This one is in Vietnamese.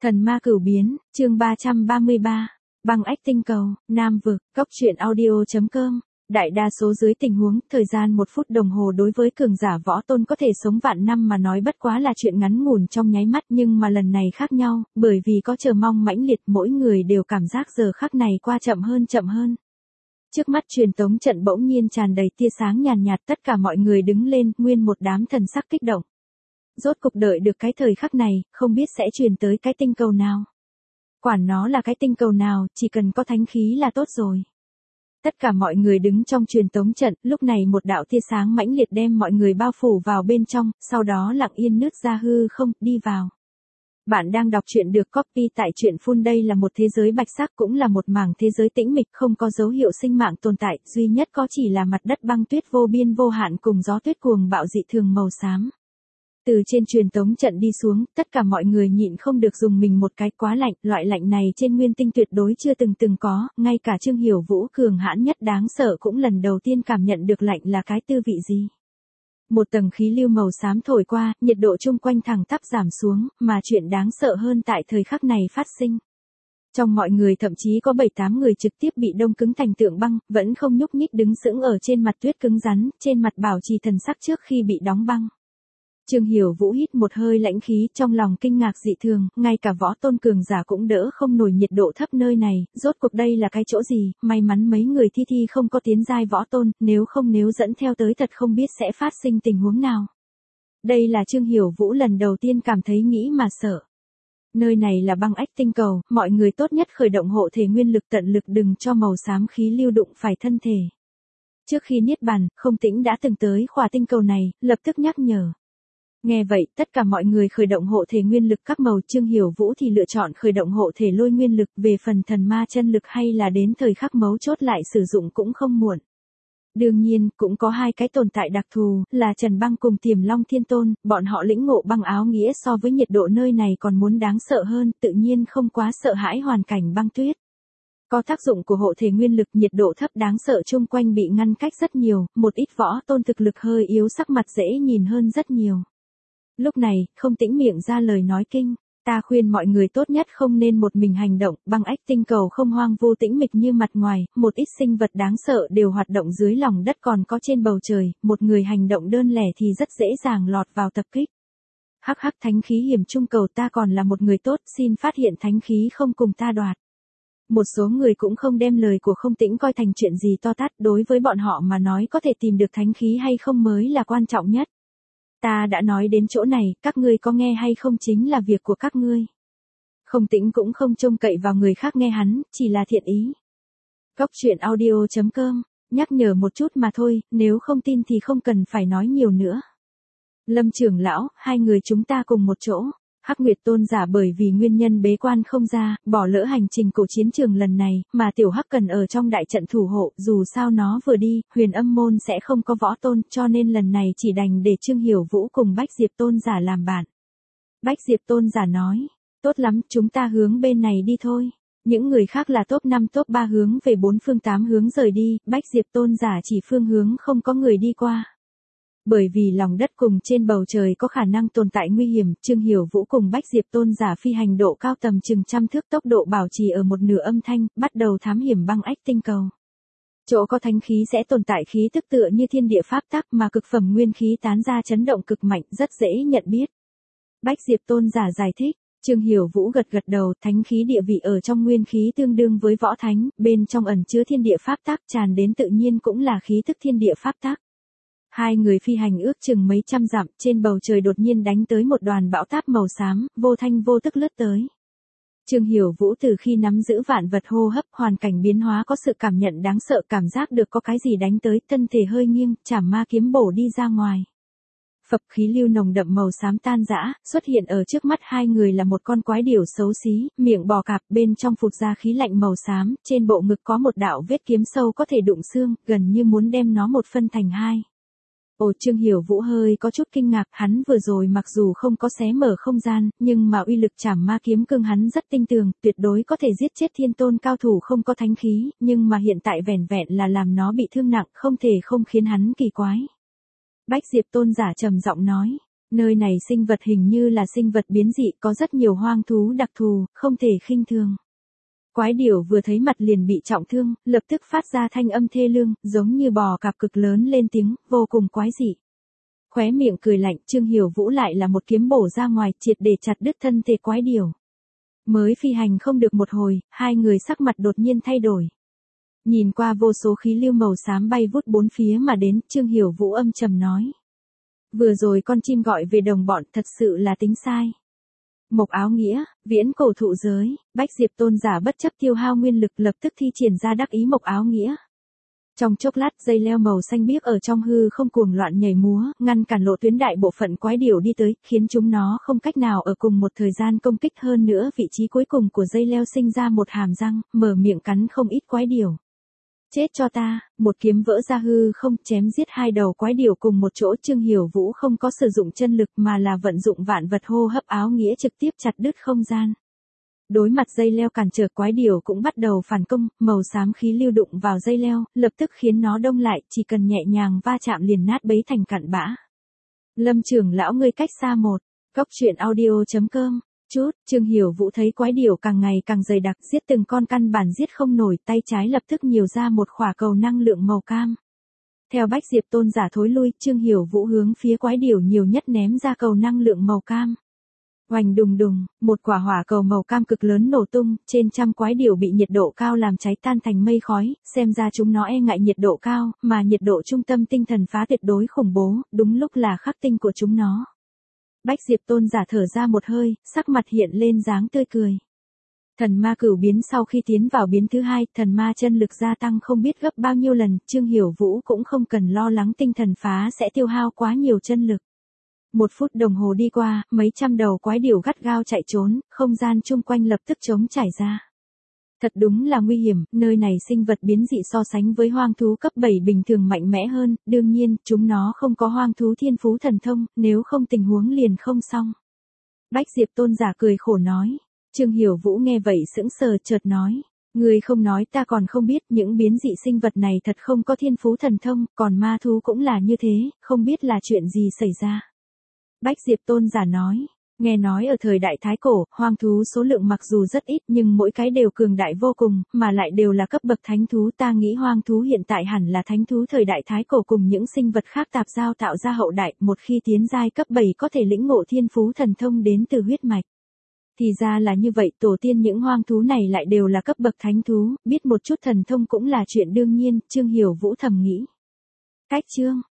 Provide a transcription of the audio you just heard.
Thần ma cửu biến, chương 333, băng ách tinh cầu, Nam vực, Cốc truyện audio.com. Đại đa số dưới tình huống, thời gian 1 phút đồng hồ đối với cường giả võ tôn có thể sống vạn năm mà nói bất quá là chuyện ngắn ngủn trong nháy mắt, nhưng mà lần này khác nhau, bởi vì có chờ mong mãnh liệt, mỗi người đều cảm giác giờ khắc này qua chậm hơn. Trước mắt truyền tống trận bỗng nhiên tràn đầy tia sáng nhàn nhạt, tất cả mọi người đứng lên, nguyên một đám thần sắc kích động. Rốt cục đợi được cái thời khắc này, không biết sẽ truyền tới cái tinh cầu nào. Quản nó là cái tinh cầu nào, chỉ cần có thánh khí là tốt rồi. Tất cả mọi người đứng trong truyền tống trận, lúc này một đạo tia sáng mãnh liệt đem mọi người bao phủ vào bên trong, sau đó lặng yên nứt ra hư không, đi vào. Bạn đang đọc truyện được copy tại truyện Full, đây là một thế giới bạch sắc, cũng là một mảng thế giới tĩnh mịch, không có dấu hiệu sinh mạng tồn tại, duy nhất có chỉ là mặt đất băng tuyết vô biên vô hạn cùng gió tuyết cuồng bạo dị thường màu xám. Từ trên truyền tống trận đi xuống, tất cả mọi người nhịn không được dùng mình một cái, quá lạnh, loại lạnh này trên nguyên tinh tuyệt đối chưa từng có, ngay cả Trương Hiểu Vũ cường hãn nhất đáng sợ cũng lần đầu tiên cảm nhận được lạnh là cái tư vị gì. Một tầng khí lưu màu xám thổi qua, nhiệt độ chung quanh thẳng tắp giảm xuống, mà chuyện đáng sợ hơn tại thời khắc này phát sinh. Trong mọi người thậm chí có 7-8 người trực tiếp bị đông cứng thành tượng băng, vẫn không nhúc nhích đứng sững ở trên mặt tuyết cứng rắn, trên mặt bảo trì thần sắc trước khi bị đóng băng. Trương Hiểu Vũ hít một hơi lãnh khí, trong lòng kinh ngạc dị thường, ngay cả võ tôn cường giả cũng đỡ không nổi nhiệt độ thấp nơi này, rốt cuộc đây là cái chỗ gì, may mắn mấy người thi không có tiến giai võ tôn, nếu dẫn theo tới thật không biết sẽ phát sinh tình huống nào. Đây là Trương Hiểu Vũ lần đầu tiên cảm thấy nghĩ mà sợ. Nơi này là băng ách tinh cầu, mọi người tốt nhất khởi động hộ thể nguyên lực tận lực đừng cho màu xám khí lưu đụng phải thân thể. Trước khi niết bàn, Không Tĩnh đã từng tới khỏa tinh cầu này, lập tức nhắc nhở. Nghe vậy, tất cả mọi người khởi động hộ thể nguyên lực các màu, Trương Hiểu Vũ thì lựa chọn khởi động hộ thể lôi nguyên lực, về phần thần ma chân lực hay là đến thời khắc mấu chốt lại sử dụng cũng không muộn. Đương nhiên, cũng có hai cái tồn tại đặc thù, là Trần Băng cùng Tiềm Long Thiên Tôn, bọn họ lĩnh ngộ băng áo nghĩa so với nhiệt độ nơi này còn muốn đáng sợ hơn, tự nhiên không quá sợ hãi hoàn cảnh băng tuyết. Có tác dụng của hộ thể nguyên lực, nhiệt độ thấp đáng sợ chung quanh bị ngăn cách rất nhiều, một ít võ tôn thực lực hơi yếu sắc mặt dễ nhìn hơn rất nhiều. Lúc này, Không Tĩnh miệng ra lời nói kinh, ta khuyên mọi người tốt nhất không nên một mình hành động, băng ách tinh cầu không hoang vu tĩnh mịch như mặt ngoài, một ít sinh vật đáng sợ đều hoạt động dưới lòng đất còn có trên bầu trời, một người hành động đơn lẻ thì rất dễ dàng lọt vào tập kích. Hắc thánh khí hiểm trung cầu, ta còn là một người tốt, xin phát hiện thánh khí không cùng ta đoạt. Một số người cũng không đem lời của Không Tĩnh coi thành chuyện gì to tát, đối với bọn họ mà nói có thể tìm được thánh khí hay không mới là quan trọng nhất. Ta đã nói đến chỗ này, các ngươi có nghe hay không chính là việc của các ngươi. Không Tĩnh cũng không trông cậy vào người khác nghe hắn, chỉ là thiện ý. Cốc truyện audio.com, nhắc nhở một chút mà thôi, nếu không tin thì không cần phải nói nhiều nữa. Lâm trưởng lão, hai người chúng ta cùng một chỗ. Hắc Nguyệt tôn giả bởi vì nguyên nhân bế quan không ra, bỏ lỡ hành trình của chiến trường lần này, mà tiểu Hắc cần ở trong đại trận thủ hộ, dù sao nó vừa đi, Huyền Âm môn sẽ không có võ tôn, cho nên lần này chỉ đành để Trương Hiểu Vũ cùng Bách Diệp tôn giả làm bạn. Bách Diệp tôn giả nói, tốt lắm, chúng ta hướng bên này đi thôi. Những người khác là top 5 top 3 hướng về 4 phương 8 hướng rời đi, Bách Diệp tôn giả chỉ phương hướng không có người đi qua. Bởi vì lòng đất cùng trên bầu trời có khả năng tồn tại nguy hiểm, Trương Hiểu Vũ cùng Bách Diệp tôn giả phi hành độ cao tầm chừng 100 thước, tốc độ bảo trì ở một nửa âm thanh, bắt đầu thám hiểm băng ách tinh cầu. Chỗ có thánh khí sẽ tồn tại khí tức tựa như thiên địa pháp tắc, mà cực phẩm nguyên khí tán ra chấn động cực mạnh, rất dễ nhận biết. Bách Diệp tôn giả giải thích. Trương Hiểu Vũ gật đầu, thánh khí địa vị ở trong nguyên khí tương đương với võ thánh, bên trong ẩn chứa thiên địa pháp tắc, tràn đến tự nhiên cũng là khí tức thiên địa pháp tắc. Hai người phi hành ước chừng mấy trăm dặm, trên bầu trời đột nhiên đánh tới một đoàn bão táp màu xám, vô thanh vô tức lướt tới. Trương Hiểu Vũ từ khi nắm giữ vạn vật hô hấp, hoàn cảnh biến hóa có sự cảm nhận đáng sợ, cảm giác được có cái gì đánh tới, thân thể hơi nghiêng, chảm ma kiếm bổ đi ra ngoài. Phập, khí lưu nồng đậm màu xám tan rã, xuất hiện ở trước mắt hai người là một con quái điểu xấu xí, miệng bò cạp, bên trong phụt ra khí lạnh màu xám, trên bộ ngực có một đạo vết kiếm sâu có thể đụng xương, gần như muốn đem nó một phân thành hai. Ồ, Trương Hiểu Vũ hơi có chút kinh ngạc, hắn vừa rồi mặc dù không có xé mở không gian, nhưng mà uy lực chảm ma kiếm cương hắn rất tinh tường, tuyệt đối có thể giết chết thiên tôn cao thủ không có thánh khí, nhưng mà hiện tại vẻn vẹn là làm nó bị thương nặng, không thể không khiến hắn kỳ quái. Bách Diệp tôn giả trầm giọng nói, Nơi này sinh vật hình như là sinh vật biến dị, có rất nhiều hoang thú đặc thù, không thể khinh thường. Quái điểu vừa thấy mặt liền bị trọng thương, lập tức phát ra thanh âm thê lương, giống như bò cạp cực lớn lên tiếng, vô cùng quái dị. Khóe miệng cười lạnh, Trương Hiểu Vũ lại là một kiếm bổ ra ngoài, triệt để chặt đứt thân thể quái điểu. Mới phi hành không được một hồi, hai người sắc mặt đột nhiên thay đổi. Nhìn qua vô số khí lưu màu xám bay vút bốn phía mà đến, Trương Hiểu Vũ âm trầm nói. Vừa rồi con chim gọi về đồng bọn, thật sự là tính sai. Mộc Áo Nghĩa, viễn cổ thụ giới, Bách Diệp Tôn giả bất chấp tiêu hao nguyên lực lập tức thi triển ra đắc ý Mộc Áo Nghĩa. Trong chốc lát dây leo màu xanh biếc ở trong hư không cuồng loạn nhảy múa, ngăn cản lộ tuyến đại bộ phận quái điểu đi tới, khiến chúng nó không cách nào ở cùng một thời gian công kích. Hơn nữa vị trí cuối cùng của dây leo sinh ra một hàm răng, mở miệng cắn không ít quái điểu. Chết cho ta, một kiếm vỡ ra hư không, chém giết hai đầu quái điểu cùng một chỗ. Trương Hiểu Vũ không có sử dụng chân lực mà là vận dụng vạn vật hô hấp áo nghĩa trực tiếp chặt đứt không gian. Đối mặt dây leo cản trở, quái điểu cũng bắt đầu phản công, màu xám khí lưu đụng vào dây leo, lập tức khiến nó đông lại, chỉ cần nhẹ nhàng va chạm liền nát bấy thành cặn bã. Lâm trưởng lão, ngươi cách xa một. Góc truyện audio.com. Trương Hiểu Vũ thấy quái điểu càng ngày càng dày đặc, giết từng con căn bản giết không nổi, tay trái lập tức nhiều ra một khỏa cầu năng lượng màu cam. Theo Bách Diệp Tôn giả thối lui, Trương Hiểu Vũ hướng phía quái điểu nhiều nhất ném ra cầu năng lượng màu cam. Oành đùng đùng, một quả hỏa cầu màu cam cực lớn nổ tung, trên trăm quái điểu bị nhiệt độ cao làm cháy tan thành mây khói, xem ra chúng nó e ngại nhiệt độ cao, mà nhiệt độ trung tâm tinh thần phá tuyệt đối khủng bố, đúng lúc là khắc tinh của chúng nó. Bách Diệp Tôn giả thở ra một hơi, sắc mặt hiện lên dáng tươi cười. Thần ma cửu biến sau khi tiến vào biến thứ hai, thần ma chân lực gia tăng không biết gấp bao nhiêu lần, Trương Hiểu Vũ cũng không cần lo lắng tinh thần phá sẽ tiêu hao quá nhiều chân lực. 1 phút đồng hồ đi qua, mấy trăm đầu quái điểu gắt gao chạy trốn, không gian chung quanh lập tức trống trải ra. Thật đúng là nguy hiểm, nơi này sinh vật biến dị so sánh với hoang thú cấp 7 bình thường mạnh mẽ hơn, đương nhiên, chúng nó không có hoang thú thiên phú thần thông, nếu không tình huống liền không xong. Bách Diệp Tôn giả cười khổ nói. Trương Hiểu Vũ nghe vậy sững sờ, chợt nói. Người không nói ta còn không biết, những biến dị sinh vật này thật không có thiên phú thần thông, còn ma thú cũng là như thế, không biết là chuyện gì xảy ra. Bách Diệp Tôn giả nói. Nghe nói ở thời đại Thái Cổ, hoang thú số lượng mặc dù rất ít nhưng mỗi cái đều cường đại vô cùng, mà lại đều là cấp bậc thánh thú. Ta nghĩ hoang thú hiện tại hẳn là thánh thú thời đại Thái Cổ cùng những sinh vật khác tạp giao tạo ra hậu đại, một khi tiến giai cấp 7 có thể lĩnh ngộ thiên phú thần thông đến từ huyết mạch. Thì ra là như vậy, tổ tiên những hoang thú này lại đều là cấp bậc thánh thú, biết một chút thần thông cũng là chuyện đương nhiên, Trương Hiểu Vũ thầm nghĩ. Cách chương